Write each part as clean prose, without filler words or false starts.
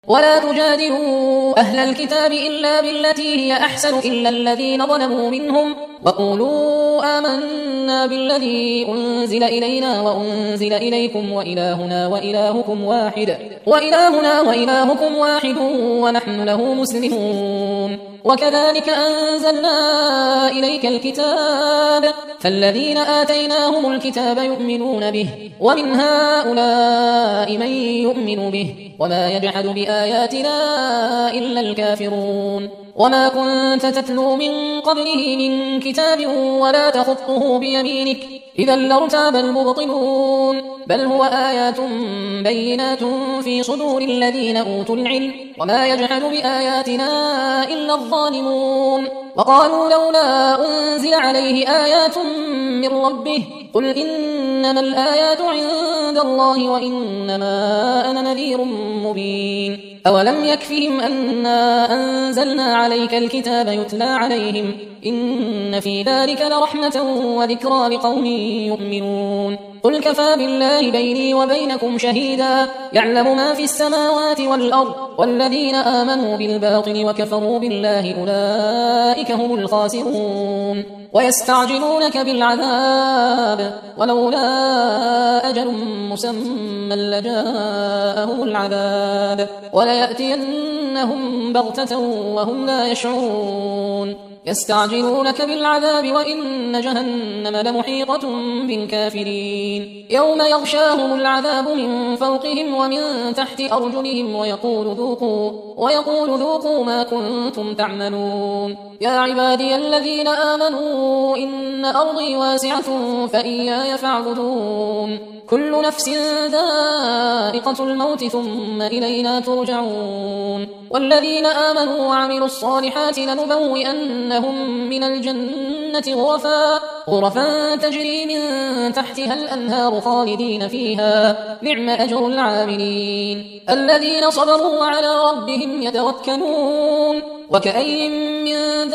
ولا تجادلوا أهل الكتاب إلا بالتي هي أحسن إلا الذين ظلموا منهم وقولوا آمنا بالذي أنزل إلينا وأنزل إليكم وإلهنا وإلهكم واحد ونحن له مسلمون. وكذلك أنزلنا إليك الكتاب فالذين آتيناهم الكتاب يؤمنون به ومن هؤلاء من يؤمن به وما يجحد بآياتنا إلا الكافرون. وما كنت تتلو من قبله من كتاب ولا تخطه بيمينك إذا لارتاب المبطلون بل هو آيات بينات في صدور الذين أوتوا العلم وما يجحد بآياتنا إلا الظالمون. وقالوا لولا أنزل عليه آيات من ربه قل إنما الآيات عند الله وإنما أنا نذير مبين. أولم يكفهم أنا أنزلنا عليك الكتاب يتلى عليهم إن في ذلك لرحمة وذكرى لقوم يؤمنون. قل كفى بالله بيني وبينكم شهيدا يعلم ما في السماوات والأرض والذين آمنوا بالباطل وكفروا بالله أولئك هم الخاسرون. ويستعجلونك بالعذاب ولولا أجل مسمى لجاءهم العذاب وليأتينهم بغتة وهم لا يشعرون. يستعجلونك بالعذاب وإن جهنم لمحيطة بالكافرين يوم يغشاهم العذاب من فوقهم ومن تحت أرجلهم ويقول ذوقوا ما كنتم تعملون. يا عبادي الذين آمنوا إن أرضي واسعة فإياي فاعبدون. كل نفس ذائقة الموت ثم إلينا ترجعون. والذين آمنوا وعملوا الصالحات لنبوئنهم من الجنة غرفا تجري من تحتها الأنهار خالدين فيها نعم أجر العاملين الذين صبروا وعلى ربهم يتوكلون. وكأي من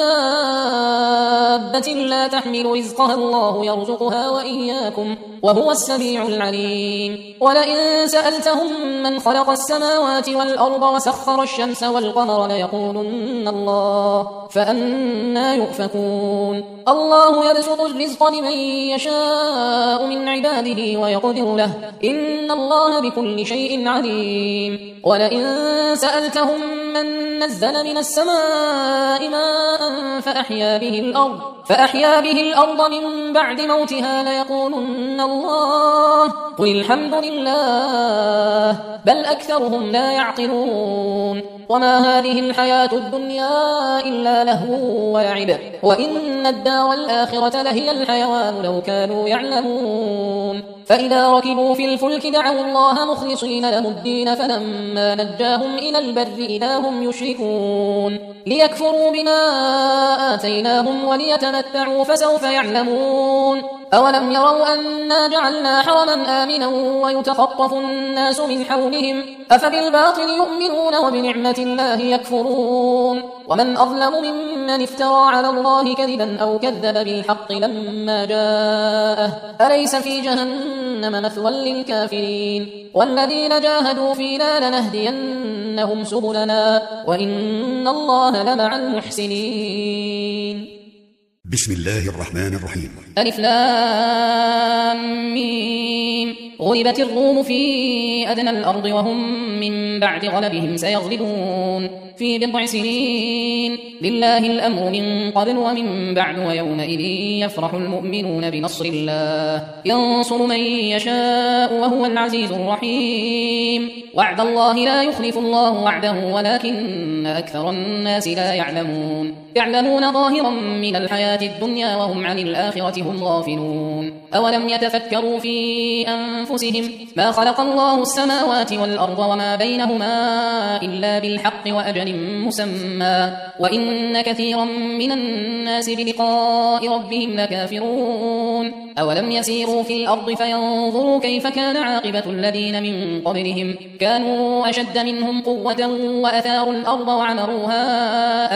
دابة لا تحمل رزقها الله يرزقها وإياكم وهو السميع العليم. ولئن سألتهم من خلق السماوات والأرض وسخر الشمس والقمر ليقولن الله فأنى يؤفكون. الله يبسط الرزق لمن يشاء من عباده ويقدر له إن الله بكل شيء عليم. ولئن سألتهم من نزل من السماء ماء فأحيا به الأرض من بعد موتها ليقولن الله قل الحمد لله بل أكثرهم لا يعقلون. وما هذه الحياة الدنيا إلا لهو ولعب وإن الدار الآخرة لهي الحيوان لو كانوا يعلمون. فإذا ركبوا في الفلك دعوا الله مخلصين له الدين فلما نجاهم إلى البر إذا هم يشركون ليكفروا بما آتيناهم وليتمتعوا فسوف يعلمون. أولم يروا أنا جعلنا حرما آمنا ويتخطف الناس من حولهم أفبالباطل يؤمنون وبنعمة الله يكفرون. ومن أظلم ممن افترى على الله كذبا أو كذب بالحق لما جاءه أليس في جهنم مثوى للكافرين. والذين جاهدوا فينا لنهدينهم سبلنا وإن الله لمع المحسنين. بسم الله الرحمن الرحيم. ألف لام ميم. غلبت الروم في أدنى الأرض وهم من بعد غلبهم سيغلبون في بضع سنين لله الأمر من قبل ومن بعد ويومئذ يفرح المؤمنون بنصر الله ينصر من يشاء وهو العزيز الرحيم. وعد الله لا يخلف الله وعده ولكن أكثر الناس لا يعلمون ظاهرا من الحياة الدنيا وهم عن الآخرة هم غافلون. أولم يتفكروا في أنفسهم ما خلق الله السماوات والأرض وما بينهما إلا بالحق وأجل مسمى وإن كثيرا من الناس بلقاء ربهم لكافرون. أولم يسيروا في الأرض فينظروا كيف كان عاقبة الذين من قبلهم كانوا أشد منهم قوة وأثاروا الأرض وعمروها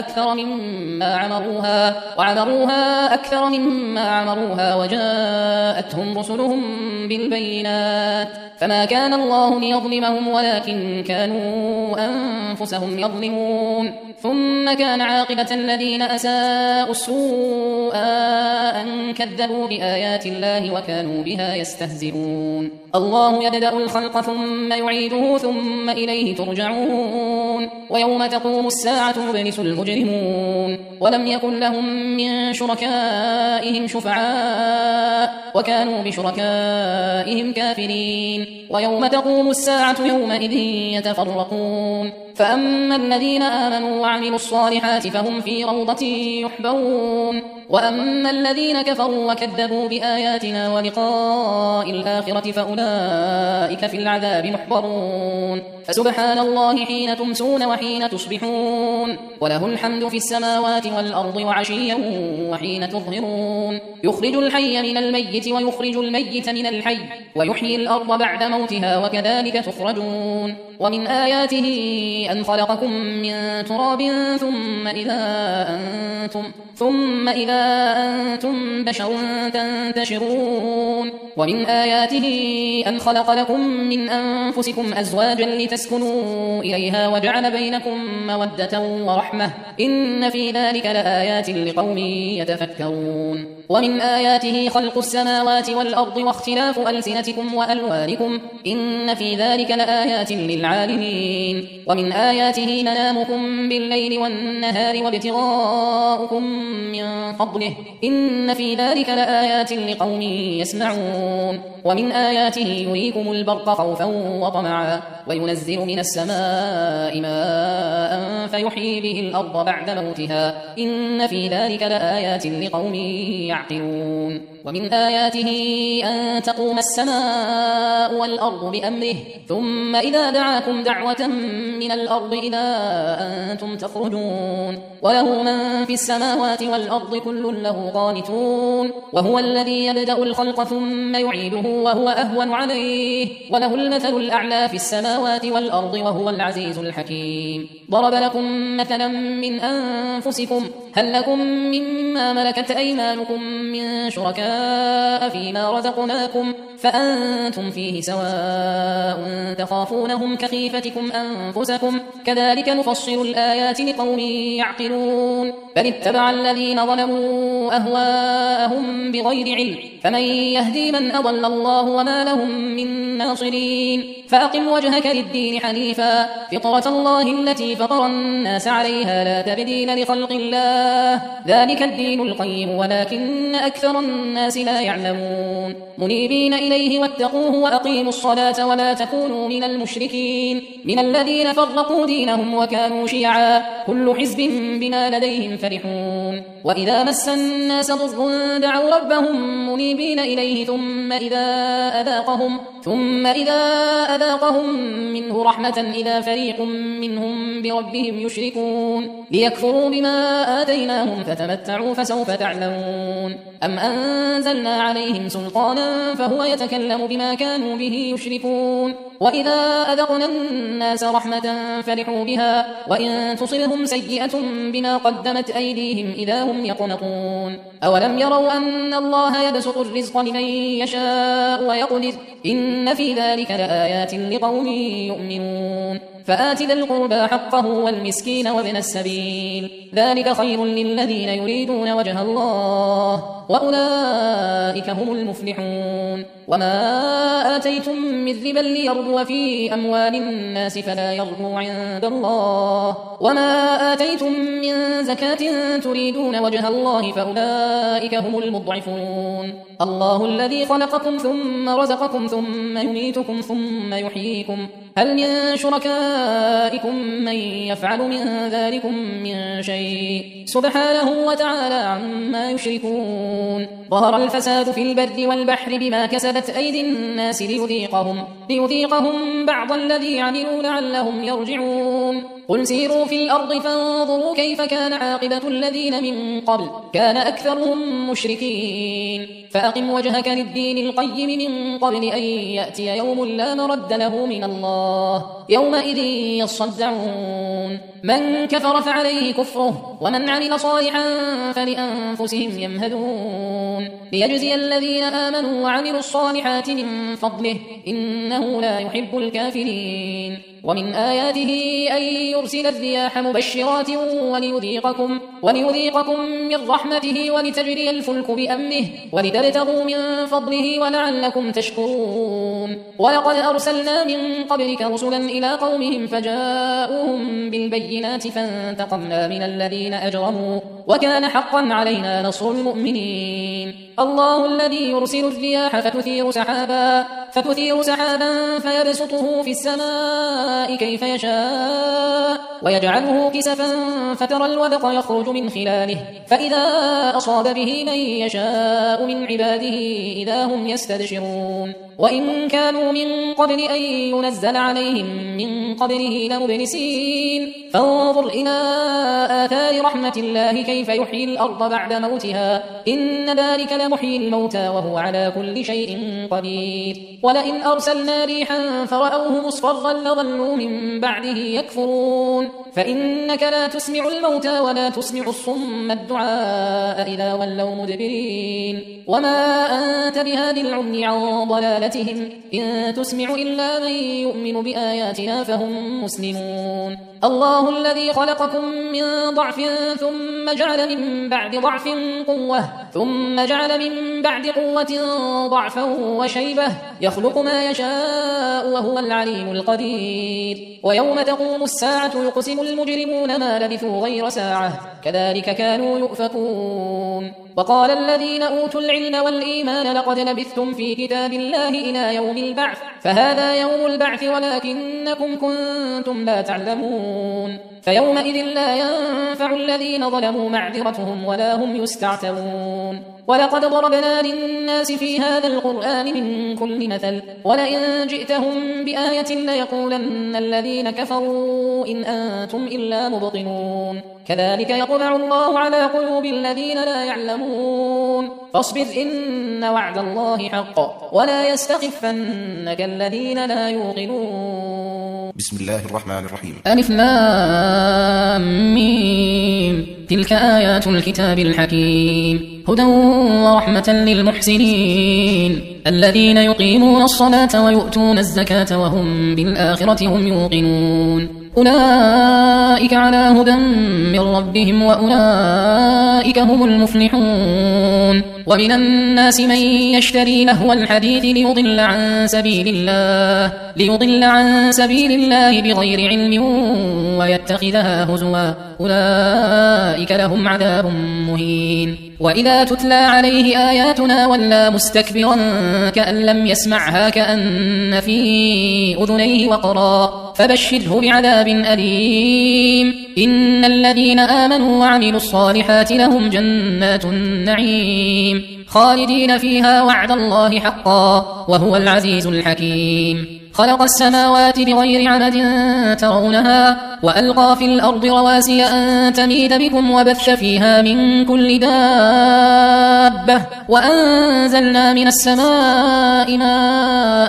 أكثر مما عمروها وجاءتهم رسلهم بالبينات فما كان الله ليظلمهم ولكن كانوا أنفسهم يظلمون ثم كان عاقبة الذين أساءوا السوء أن كذبوا بآيات الله وكانوا بها يستهزئون الله يبدأ الخلق ثم يعيده ثم إليه ترجعون ويوم تقوم الساعة يبلس المجرمون ولم يكن لهم من شركائهم شفعاء وكانوا بشركائهم كافرين ويوم تقوم الساعة يومئذ يتفرقون فأما الذين آمنوا وعملوا الصالحات فهم في روضة يحبرون وأما الذين كفروا وكذبوا بآياتنا ولقاء الآخرة فأولئك في العذاب محضرون فسبحان الله حين تمسون وحين تصبحون وله الحمد في السماوات والأرض وعشيا وحين تظهرون يخرج الحي من الميت ويخرج الميت من الحي ويحيي الأرض بعد موتها وكذلك تخرجون ومن آياته أن خلقكم من تراب ثم إذا أنتم بشر تنتشرون ومن آياته أن خلق لكم من أنفسكم أزواجا لتسكنوا إليها وجعل بينكم مودة ورحمة إن في ذلك لآيات لقوم يتفكرون ومن آياته خلق السماوات والأرض واختلاف ألسنتكم وألوانكم إن في ذلك لآيات للعالمين ومن آياته منامكم بالليل والنهار وابتغاؤكم من فضله إن في ذلك لآيات لقوم يسمعون ومن آياته يريكم البرق خوفا وطمعا وينزل من السماء ماء فيحيي به الأرض بعد موتها إن في ذلك لآيات لقوم يعقلون ومن آياته أن تقوم السماء والأرض بأمره ثم إذا دعاكم دعوة من الأرض إذا أنتم تخرجون وله من في السماوات والأرض كل له قانتون وهو الذي يبدأ الخلق ثم يعيده وهو أهون عليه وله المثل الأعلى في السماوات والأرض وهو العزيز الحكيم ضرب لكم مثلا من أنفسكم هل لكم مما ملكت أيمانكم من شركاء فيما رزقناكم فأنتم فيه سواء تخافونهم كخيفتكم أنفسكم كذلك نفصل الآيات لقوم يعقلون بل اتبع الذين ظلموا أهواءهم بغير علم فمن يهدي من أضل الله وما لهم من ناصرين فأقم وجهك للدين حنيفا فطرة الله التي فطر الناس عليها لا تبديل لخلق الله ذلك الدين القيم ولكن أكثر الناس لا يعلمون منيبين إليه واتقوه وأقيموا الصلاة ولا تكونوا من المشركين من الذين فرقوا دينهم وكانوا شيعا كل حزب بما لديهم فرحون وإذا مس الناس ضر دعوا ربهم منيبين إليه ثم إذا أذاقهم منه رحمة إذا فريق منهم بربهم يشركون ليكفروا بما آتيناهم فتمتعوا فسوف تعلمون أم أنزلنا عليهم سلطانا فهو يتكلم بما كانوا به يشركون وإذا أذقنا الناس رحمة فرحوا بها وإن تصلهم سيئة بما قدمت أيديهم إذا هم يقنطون أولم يروا أن الله يبسط الرزق لمن يشاء ويقدر إن في ذلك لآيات لقوم يؤمنون فآت ذا القربى حقه والمسكين وابن السبيل ذلك خير للذين يريدون وجه الله وأولئك هم المفلحون وما آتيتم من ربا ليربو في أموال الناس فلا يربو عند الله وما آتيتم من زكاة تريدون وجه الله فأولئك هم المضعفون الله الذي خلقكم ثم رزقكم ثم يميتكم ثم يحييكم هل من شركائكم من يفعل من ذلكم من شيء سبحانه وتعالى عما يشركون ظهر الفساد في البر والبحر بما كسبت أيدي الناس ليذيقهم بعض الذي عملوا لعلهم يرجعون قل سيروا في الأرض فانظروا كيف كان عاقبة الذين من قبل كان أكثرهم مشركين فأقم وجهك للدين القيم من قبل أن يأتي يوم لا مرد له من الله يومئذ يصدعون من كفر فعليه كفره ومن عمل صالحا فلأنفسهم يمهدون ليجزي الذين آمنوا وعملوا الصالحات من فضله إنه لا يحب الكافرين ومن آياته أن يرسل الرياح مبشرات وليذيقكم من رحمته ولتجري الفلك بأمره ولتبتغوا من فضله ولعلكم تشكرون ولقد أرسلنا من قبلك رسلا إلى قومهم فجاءوهم بالبينات فانتقمنا من الذين أجرموا وكان حقا علينا نصر المؤمنين الله الذي يرسل الرياح فتثير سحابا فيبسطه في السماء كيف يشاء ويجعله كسفا فترى الودق يخرج من خلاله فإذا أصاب به من يشاء من عباده إذا هم يستبشرون وإن كانوا من قبل أن ينزل عليهم من قبله لمبلسين فانظر إلى آثار رحمة الله كيف يحيي الأرض بعد موتها إن ذلك لمحيي الموتى وهو على كل شيء قدير ولئن أرسلنا ريحا فرأوه مصفرا لظلوا من بعده يكفرون فإنك لا تسمع الموتى ولا تسمع الصم الدعاء إذا ولوا مدبرين وما أنت بهادي العمي عن ضلالتهم إن تسمع إلا من يؤمن بآياتنا فهم مسلمون الله الذي خلقكم من ضعف ثم جعل من بعد ضعف قوة ثم جعل من بعد قوة ضعفا وشيبة يخلق ما يشاء وهو العليم القدير ويوم تقوم الساعة يقسم المجرمون ما لبثوا غير ساعة كذلك كانوا يؤفكون وقال الذين أوتوا العلم والإيمان لقد لبثتم في كتاب الله إلى يوم البعث فهذا يوم البعث ولكنكم كنتم لا تعلمون فيومئذ لا ينفع الذين ظلموا معذرتهم ولا هم يستعتبون ولقد ضربنا للناس في هذا القرآن من كل مثل ولئن جئتهم بآية ليقولن الذين كفروا إن أنتم إلا مبطلون كذلك يطبع الله على قلوب الذين لا يعلمون فاصبر إن وعد الله حق ولا يستخفنك الذين لا يوقنون بسم الله الرحمن الرحيم ألف لام ميم تلك آيات الكتاب الحكيم هدى ورحمة للمحسنين الذين يقيمون الصلاة ويؤتون الزكاة وهم بالآخرة هم يوقنون أولئك على هدى من ربهم وأولئك هم المفلحون ومن الناس من يشتري لهو الحديث ليضل عن سبيل الله بغير علم ويتخذها هزوا أولئك لهم عذاب مهين وإذا تتلى عليه آياتنا ولى مستكبرا كأن لم يسمعها كأن في أذنيه وقرا فبشره بعذاب أليم إن الذين آمنوا وعملوا الصالحات لهم جنات النعيم خالدين فيها وعد الله حقا وهو العزيز الحكيم خلق السماوات بغير عمد ترونها وألقى في الأرض رواسي أن تميد بكم وبث فيها من كل دابة وأنزلنا من السماء ماء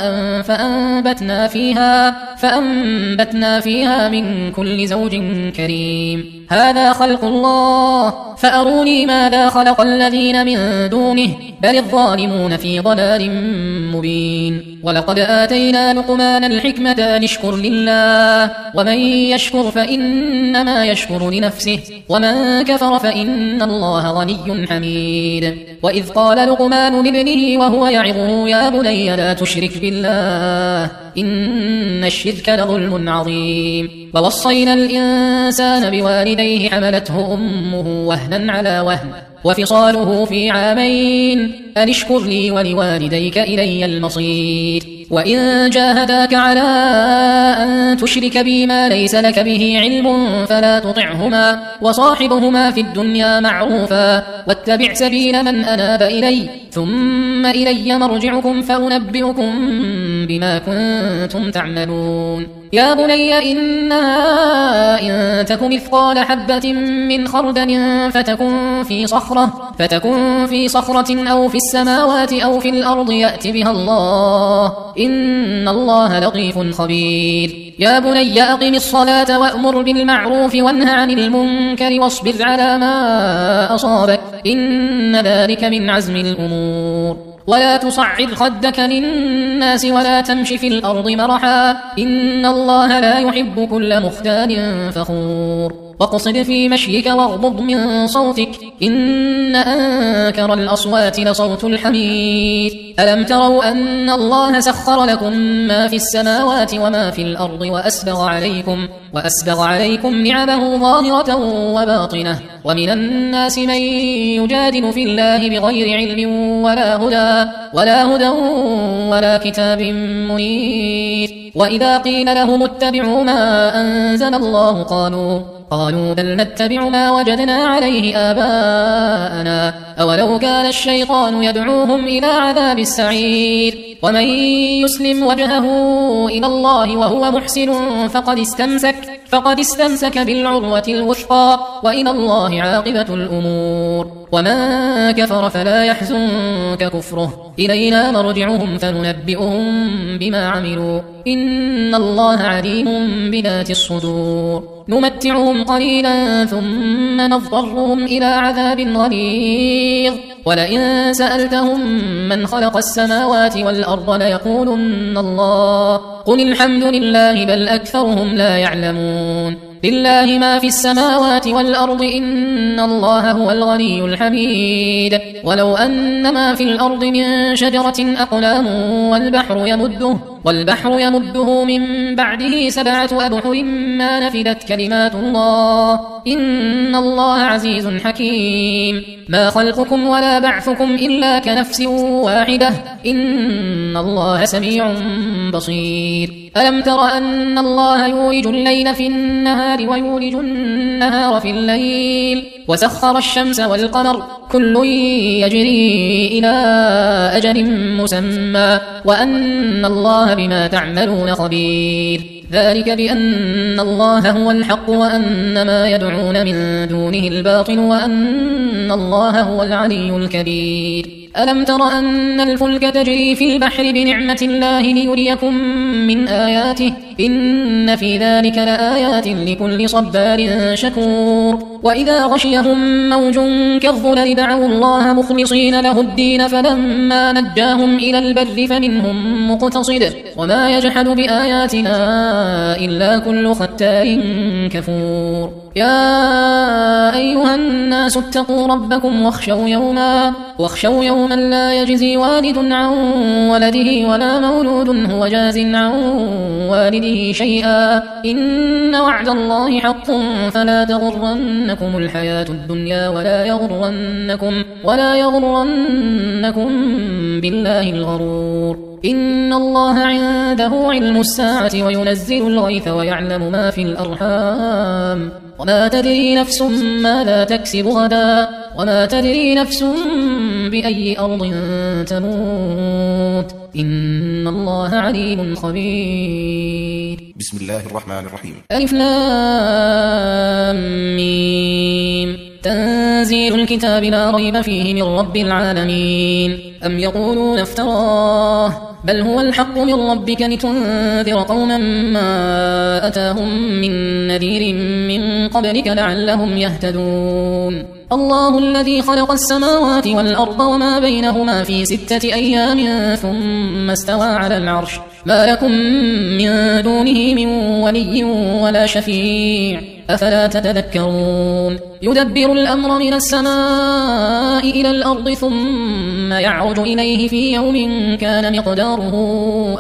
فأنبتنا فيها من كل زوج كريم هذا خلق الله فأروني ماذا خلق الذين من دونه بل الظالمون في ضلال مبين ولقد آتينا لقمان الحكمة أن اشكر لله ومن يشكر فإنما يشكر لنفسه ومن كفر فإن الله غني حميد وإذ قال لقمان لابنه وهو يعظه يا بني لا تشرك بالله إن الشرك لظلم عظيم ووصينا الإنسان بوالديه حملته أمه وهنا على وهن وفصاله في عامين أن اشكر لي ولوالديك إلي المصير وإن جاهداك على أن تشرك بي ما ليس لك به علم فلا تطعهما وصاحبهما في الدنيا معروفا واتبع سبيل من أناب إلي ثم إلي مرجعكم فأنبئكم بما كنتم تعملون يا بني إنها إن تك مثقال حبة من خردل فتكن في صخرة أو في السماوات أو في الأرض يأت بها الله إن الله لطيف خبير يا بني أقم الصلاة وأمر بالمعروف وانه عن المنكر واصبر على ما أصابك إن ذلك من عزم الأمور ولا تصعد خدك للناس ولا تمش في الأرض مرحا إن الله لا يحب كل مختال فخور واقصد في مشيك واغضض من صوتك إن أنكر الأصوات لصوت الحمير ألم تروا أن الله سخر لكم ما في السماوات وما في الأرض وأسبغ عليكم نعمه ظاهرة وباطنة ومن الناس من يجادل في الله بغير علم ولا هدى ولا كتاب منير وإذا قيل لهم اتبعوا ما أنزل الله قالوا بل نتبع ما وجدنا عليه آباءنا أولو كان الشيطان يدعوهم إلى عذاب السعير ومن يسلم وجهه إلى الله وهو محسن فقد استمسك بالعروة الوثقى وإلى الله عاقبة الأمور ومن كفر فلا يحزنك كفره إلينا مرجعهم فننبئهم بما عملوا إن الله عليم بذات الصدور نمتعهم قليلا ثم نضطرهم إلى عذاب غليظ ولئن سألتهم من خلق السماوات والأرض ليقولن الله قل الحمد لله بل أكثرهم لا يعلمون لله ما في السماوات والأرض إن الله هو الغني الحميد ولو أن ما في الأرض من شجرة أقلام والبحر يمده من بعده 7 أبحر ما نفدت كلمات الله إن الله عزيز حكيم ما خلقكم ولا بعثكم إلا كنفس واحدة إن الله سميع بصير ألم تر أن الله يولج الليل في النهار ويولج النهار في الليل وسخر الشمس والقمر كل يجري إلى أجل مسمى وأن الله بما تعملون خبير ذلك بأن الله هو الحق وأن ما يدعون من دونه الباطل وأن الله هو العلي الكبير ألم تر أن الفلك تجري في البحر بنعمة الله ليريكم من آياته إن في ذلك لآيات لكل صبار شكور وإذا غشيهم موج كالظلل دعوا الله مخلصين له الدين فلما نجاهم إلى البر فمنهم مقتصد وما يجحد بآياتنا إلا كل ختار كفور يا أيها الناس اتقوا ربكم واخشوا يوما لا يجزي والد عن ولده ولا مولود هو جاز عن والده شيئا إن وعد الله حق فلا تغرنكم الحياة الدنيا ولا يغرنكم بالله الغرور إن الله عنده علم الساعة وينزل الغيث ويعلم ما في الأرحام وما تدري نفس ماذا تكسب غدا وما تدري نفس بأي أرض تموت إن الله عليم خبير بسم الله الرحمن الرحيم ألف لام ميم تنزيل الكتاب لا ريب فيه من رب العالمين أم يقولون افتراه بل هو الحق من ربك لتنذر قوما ما أتاهم من نذير من قبلك لعلهم يهتدون الله الذي خلق السماوات والأرض وما بينهما في 6 أيام ثم استوى على العرش ما لكم من دونه من ولي ولا شفيع أفلا تتذكرون يدبر الأمر من السماء إلى الأرض ثم يعرج إليه في يوم كان مقداره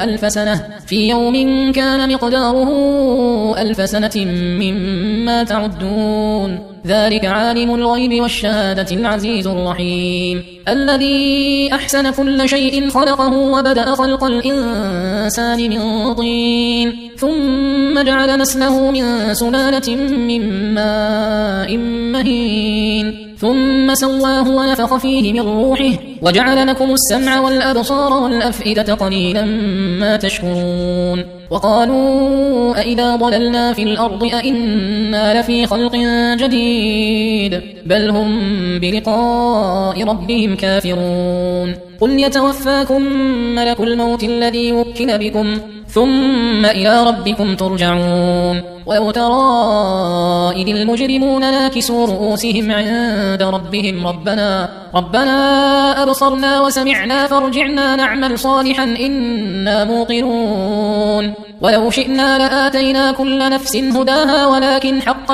1000 سنة مما تعدون ذلك عالم الغيب والشهادة العزيز الرحيم الذي أحسن كل شيء خلقه وبدأ خلق الإنسان من طين ثم جعل نسله من سلالة من ماء مهين ثم سواه ونفخ فيه من روحه وجعل لكم السمع والأبصار والأفئدة قليلا ما تشكرون وقالوا أإذا ضللنا في الأرض أإنا لفي خلق جديد بل هم بلقاء ربهم كافرون قل يتوفاكم ملك الموت الذي وكل بكم ثم إلى ربكم ترجعون ولو ترى إذ المجرمون ناكسوا رؤوسهم عند ربهم ربنا أبصرنا وسمعنا فارجعنا نعمل صالحا إنا موقنون ولو شئنا لآتينا كل نفس هداها ولكن حق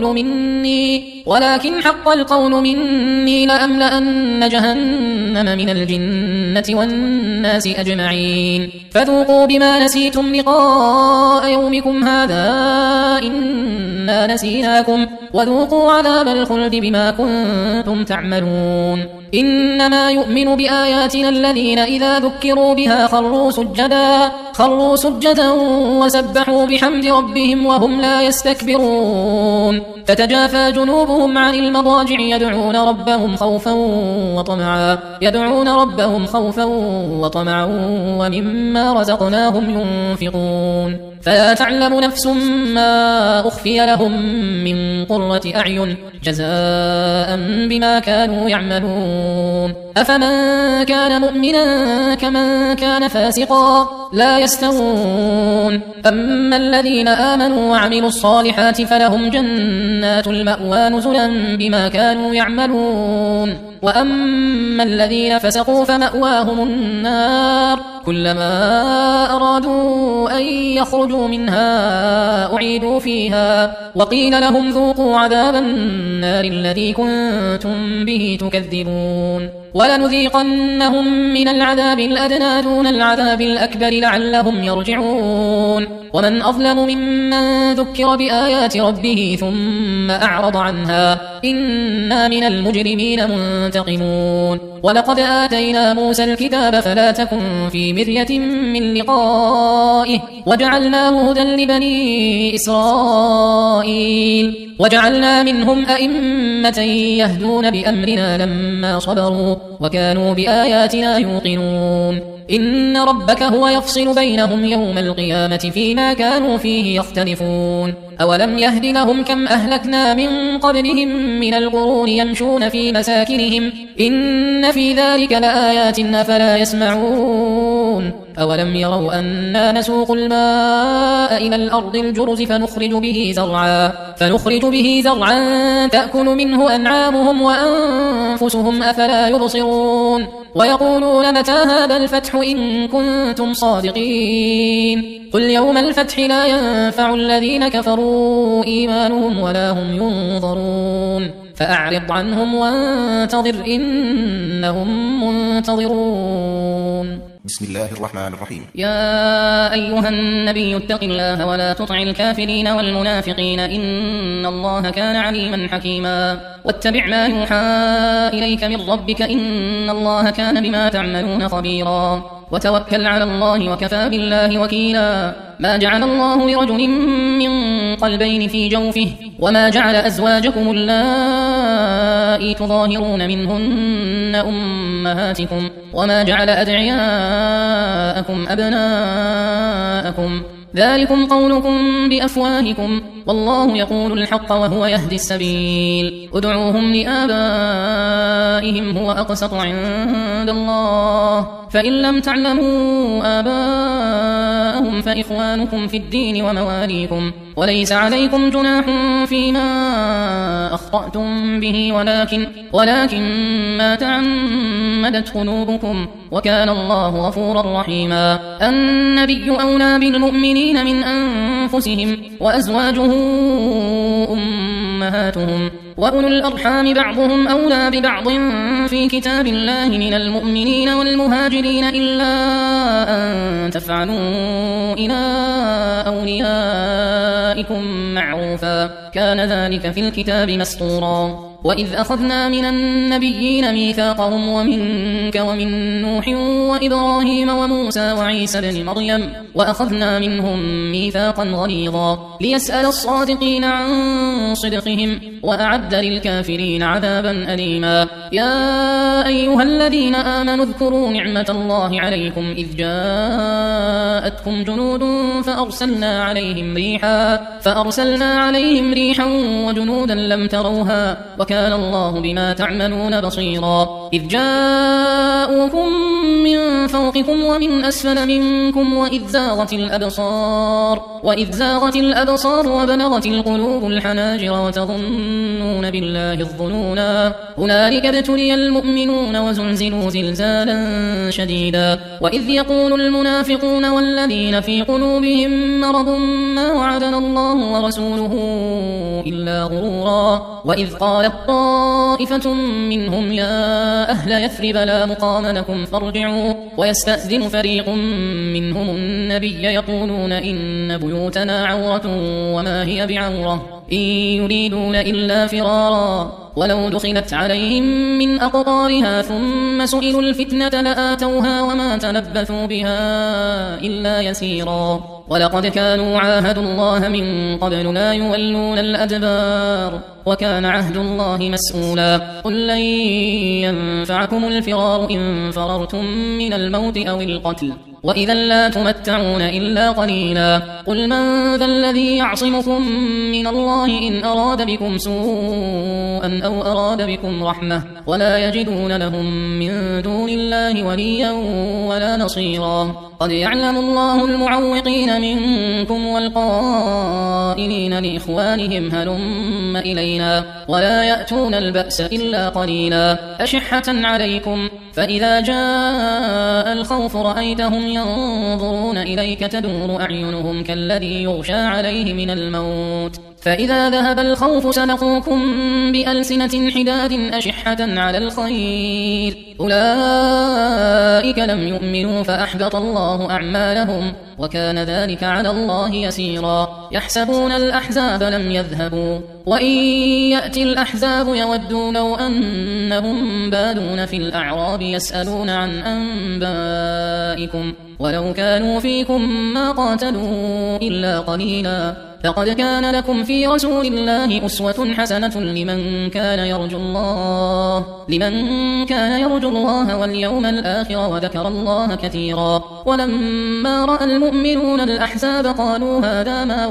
القول مني لأملأن جهنم من الجنة والناس أجمعين فذوقوا بما نسيتم لقاء يومكم هذا إنا نسيناكم وذوقوا عذاب الخلد بما كنتم تعملون إنما يؤمن بآياتنا الذين إذا ذكروا بها خروا سجدا وسبحوا بحمد ربهم وهم لا يستكبرون تتجافى جنوبهم عن المضاجع يدعون ربهم خوفا وطمعا ومما رزقناهم ينفقون فلا تعلم نفس ما أخفي لهم من قرة أعين جزاء بما كانوا يعملون أفمن كان مؤمنا كمن كان فاسقا لا يستوون أما الذين آمنوا وعملوا الصالحات فلهم جنات المأوى نزلا بما كانوا يعملون وأما الذين فسقوا فمأواهم النار كلما أرادوا أن يخرجوا منها أعيدوا فيها وقيل لهم ذوقوا عذاب النار الذي كنتم به تكذبون ولنذيقنهم من العذاب الأدنى دون العذاب الأكبر لعلهم يرجعون ومن أظلم ممن ذكر بآيات ربه ثم أعرض عنها إنا من المجرمين منتقمون ولقد آتينا موسى الكتاب فلا تكن في مرية من لقائه وجعلناه هدى لبني إسرائيل وجعلنا منهم أئمة يهدون بأمرنا لما صبروا وكانوا بآياتنا يوقنون إن ربك هو يفصل بينهم يوم القيامة فيما كانوا فيه يختلفون أولم يهد لهم كم أهلكنا من قبلهم من القرون يمشون في مساكنهم إن في ذلك لآيات أفلا يسمعون أولم يروا أنا نسوق الماء إلى الأرض الجرز فنخرج به زرعا تأكل منه أنعامهم وأنفسهم أفلا يبصرون ويقولون متى هذا الفتح إن كنتم صادقين قل يوم الفتح لا ينفع الذين كفروا إيمانهم ولا هم ينظرون فأعرض عنهم وانتظر إنهم منتظرون بسم الله الرحمن الرحيم يا أيها النبي اتق الله ولا تطع الكافرين والمنافقين إن الله كان عليما حكيما واتبع ما يوحى إليك من ربك إن الله كان بما تعملون خبيرا وتوكل على الله وكفى بالله وكيلا ما جعل الله لرجل من قلبين في جوفه وما جعل أزواجكم اللائي تظاهرون منهن أمهاتكم وما جعل أدعياءكم أبناءكم ذلكم قولكم بأفواهكم والله يقول الحق وهو يهدي السبيل ادعوهم لآبائهم هو أقسط عند الله فإن لم تعلموا آباءهم فإخوانكم في الدين ومواليكم وليس عليكم جناح فيما أخطأتم به ولكن ما تعمدت قلوبكم وكان الله غفورا رحيما النبي أولى بالمؤمنين من أنفسهم وأزواجه أمهاتهم وأولو الأرحام بعضهم أولى ببعض في كتاب الله من المؤمنين والمهاجرين إلا أن تفعلوا إلى أوليائكم معروفا كان ذلك في الكتاب مسطورا وإذ أخذنا من النبيين ميثاقهم ومنك ومن نوح وإبراهيم وموسى وعيسى بن مريم وأخذنا منهم ميثاقا غليظا ليسأل الصادقين عن صدقهم وأعد للكافرين عذابا أليما. يا أيها الذين آمنوا اذكروا نعمة الله عليكم إذ جاءتكم جنود فأرسلنا عليهم ريحا وجنودا لم تروها وكان الله بما تعملون بصيرا. إذ جاءوكم من فوقكم ومن أسفل منكم وإذ زاغت الأبصار وبلغت القلوب الحناجر وتظنون بالله الظنونا هنالك ابتلي المؤمنون وزلزلوا زلزالا شديدا. وإذ يقول المنافقون والذين في قلوبهم مرض ما وعدنا الله ورسوله إلا غرورا. وإذ قالت طائفة منهم يا أهل يثرب لا مقام لكم فارجعوا ويستأذن فريق منهم النبي يقولون إن بيوتنا عورة وما هي بعورة إن يريدون إلا فرارا ولو دخلت عليهم من أقطارها ثم سئلوا الفتنة لآتوها وما تلبثوا بها إلا يسيرا. ولقد كانوا عاهدوا الله من قبل لا يولون الأدبار وكان عهد الله مسؤولا. قل لن ينفعكم الفرار إن فررتم من الموت أو القتل وإذا لا تمتعون إلا قليلا. قل من ذا الذي يعصمكم من الله إن أراد بكم سوءا أو أراد بكم رحمة ولا يجدون لهم من دون الله وليا ولا نصيرا. قد يعلم الله المعوقين منكم والقائلين لإخوانهم هلم إلينا ولا يأتون البأس إلا قليلا. أشحة عليكم فإذا جاء الخوف رأيتهم ينظرون إليك تدور أعينهم كالذي يغشى عليه من الموت فإذا ذهب الخوف سلقوكم بألسنة حداد أشحة على الخير أولئك لم يؤمنوا فأحبط الله أعمالهم وكان ذلك على الله يسيرا. يحسبون الأحزاب لم يذهبوا وإن يأتي الأحزاب يودوا لو أنهم بادون في الأعراب يسألون عن أنبائكم ولو كانوا فيكم ما قاتلوا إلا قليلا. فقد كان لكم في رسول الله أسوة حسنة لمن كان يرجو الله واليوم الآخر وذكر الله كثيرا. ولما رأى المؤمنون الأحزاب قالوا هذا ما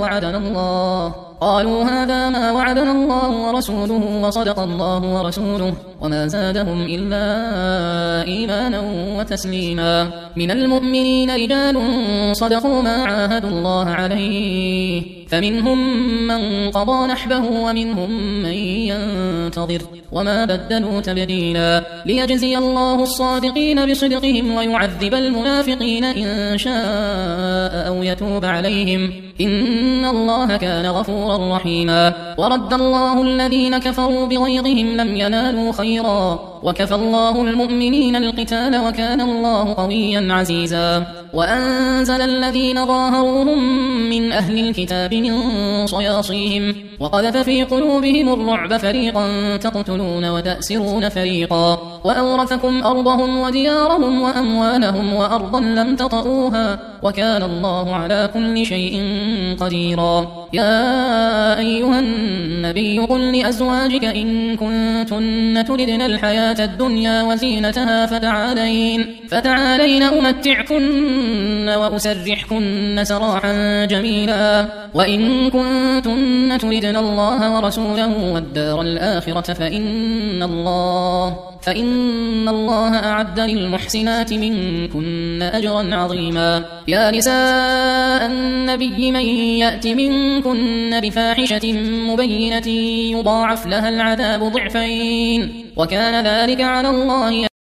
وعدنا الله ورسوله وصدق الله ورسوله وما زادهم إلا إيمانا وتسليما. من المؤمنين رجال صدقوا ما عاهدوا الله عليه فمنهم من قضى نحبه ومنهم من ينتظر وما بدلوا تبديلا. ليجزي الله الصادقين بصدقهم ويعذب المنافقين إن شاء أو يتوب عليهم إن الله كان غفورا رحيما. ورد الله الذين كفروا بغيظهم لم ينالوا خيرا وكفى الله المؤمنين القتال وكان الله قويا عزيزا. وأنزل الذين ظاهروهم من أهل الكتاب من صياصيهم وقذف في قلوبهم الرعب فريقا تقتلون وتأسرون فريقا وأورثكم أرضهم وديارهم وأموالهم وأرضا لم تطئوها وكان الله على كل شيء قديرا. يا أيها النبي قل لأزواجك إن كنتن تردن الحياة الدنيا وزينتها فتعالين أمتعكن وأسرحكن سراحا جميلا. وإن كنتن تردن الله ورسوله والدار الآخرة فإن الله أعد للمحسنات منكن أجرا عظيما. يا نساء النبي من يأت منكن بفاحشة مبينة يضاعف لها العذاب ضعفين وكان ذلك على الله